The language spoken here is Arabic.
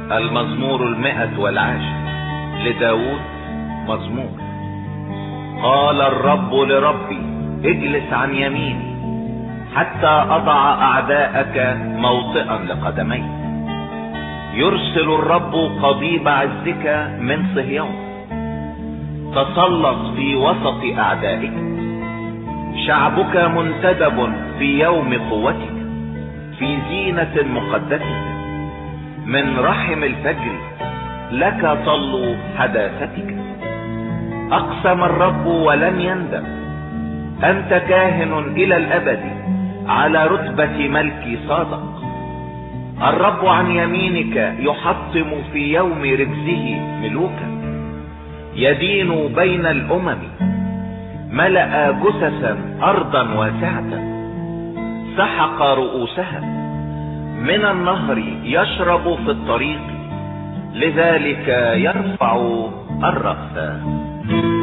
المزمور 110 لداود مزمور. قال الرب لربي اجلس عن يميني حتى اضع اعداءك موطئا لقدميك. يرسل الرب قضيب عزك من صهيون، تسلط في وسط اعدائك. شعبك منتدب في يوم قوتك، في زينة مقدسة. من رحم الفجر لك طل حداثتك. اقسم الرب ولن يندم، انت كاهن الى الابد على رتبة ملك صادق. الرب عن يمينك يحطم في يوم رجزه ملوكا. يدين بين الامم، ملأ جثثا ارضا واسعة. سحق رؤوسها، من النهر يشرب في الطريق، لذلك يرفع الرأس.